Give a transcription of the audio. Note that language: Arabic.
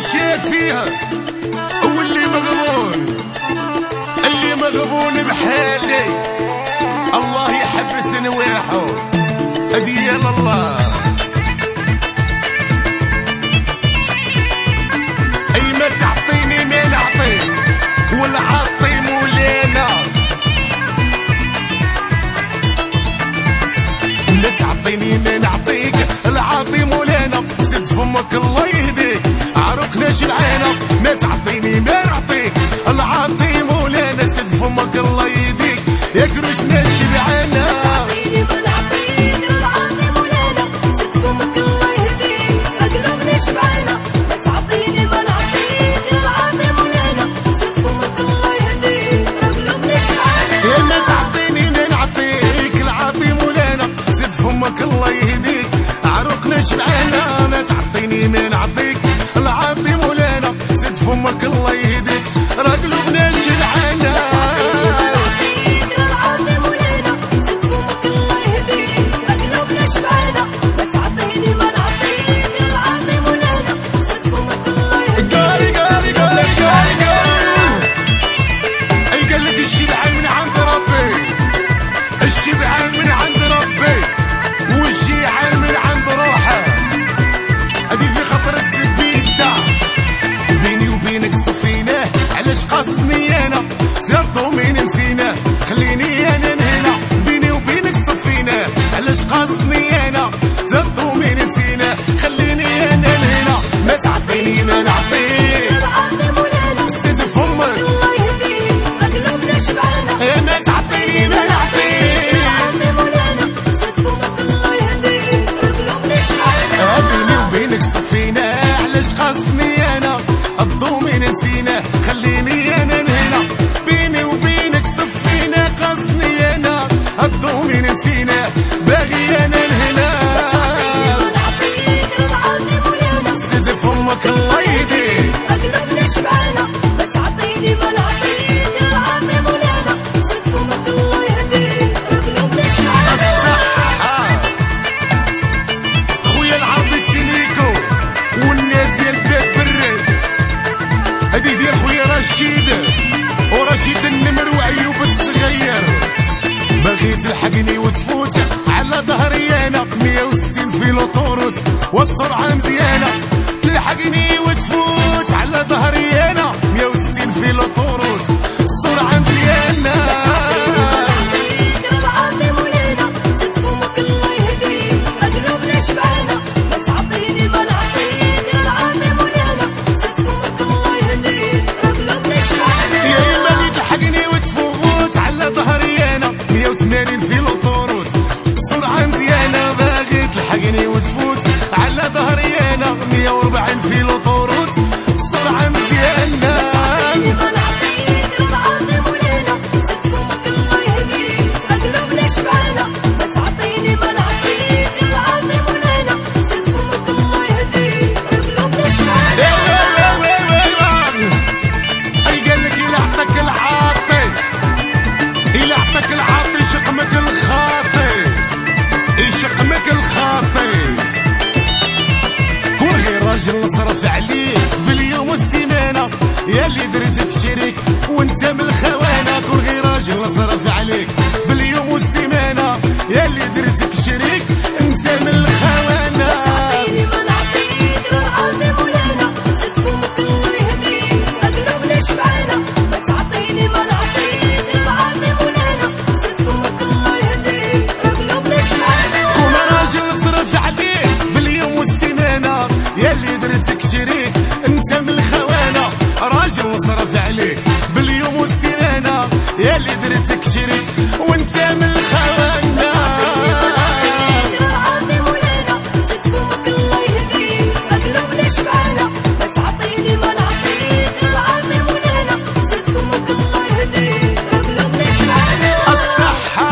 شاف فيها واللي مغبون بحالي الله يحبس نواحو ديال الله. اي ما تعطيني ما نعطيك والعطي مولانا، ما تعطيني ما نعطيك العطي مولانا، زد فمك الله يهديك عروقنا شبعانة. ما تعطيني ما نعطيك العطي مولانا، زد فمك الله يهديك يا كروشنا شبعانة. ما تعطيني ما نعطيك العطي مولانا، زد فمك الله يهديك قلوبنا شبعانة. ما تعطيني ما نعطيك العطي مولانا، زد فمك الله يهديك قلوبنا شبعانة. ما تعطيني ما نعطيك العطي مولانا، زد فمك الله يهديك عروقنا شبعانة. ما تعطيني ما نعطيك العطي مولانا، زد فمك الله يهديك راه قلوبنا شبعانة. الشبعان من عند ربي والجيعان من عند روحه. هذه في خطر السفيدة بيني وبينك صفيناه، علاش قاصدني انا ترضو مين نسيناه، خليني انا هنا بيني وبينك صفيناه، علاش قاصدني انا ترضو مين نسيناه، خليني انا هنا. ما تعطيني ما نعطيك سيد فمك الله يهديك قلوبنا شبعانة. ما تعطيني ما نعطيك بيني وبينك صفينة، علاش قاصدني انا الضومين نسينا، خليني انا هنا بيني وبينك صفينة، قاصدني انا الضومين نسينا، باغي انا هنا. سيد فمك الله يهديك قلوبنا شبعانة. ما تعطيني ما نعطيك العطي مولانا، سيد فمك الله يهديك قلوبنا شبعانة. الصحة خويا العربي تينيكو والناس ديال باب بري، هادي ديال خويا رشيد ورشيد النمر وعيوب الصغير. باغي تلحقني وتفوت على ظهري انا 160 في لوطوروت والسرعة مزيانة، تلحقني وتفوت على ظهري انا 160 في لوطوروت السرعة مزيانة. ما تعطيني ما نعطيك العطي مولانا، زد فمك الله يهديك قلوبنا شبعانة. يا اما اللي تلحقني وتفوت على ظهري انا 180 في لوطوروت السرعة مزيانة، باغي تلحقني وتفوت على ظهري انا 140 في لوطوروت السرعة مزيانة. ما تعطيني ما نعطيك العطي مولانا، زد فمك الله يهديك قلوبنا شبعانة. ما تعطيني ما نعطيك العطي مولانا، زد فمك الله يهديك قلوبنا شبعانة. اي قالك إلا عطاك العاطي، إلا عطاك العاطي شقمك الخاطي، يشقمك الخاطي. كون غير راجل نصرف عليه باليوم والسيمانة، يا اللي درتك شريك وانت من الخوانة. كون غير راجل نصرف عليك باليوم والسيمانة، يا اللي درتك شريك انت من الخوانة. ما تعطيني ما نعطيك العطي مولانا، زد فمك الله يهديك قلوبنا شبعانة. ما تعطيني ما نعطيك العطي مولانا، زد فمك الله يهديك قلوبنا شبعانة. كون راجل نصرف عليك باليوم والسيمانة، يا اللي درتك شريك انت من الخوانة. راجل نصرف عليك باليوم والسيمانة، يا اللي درتك شريك وانت من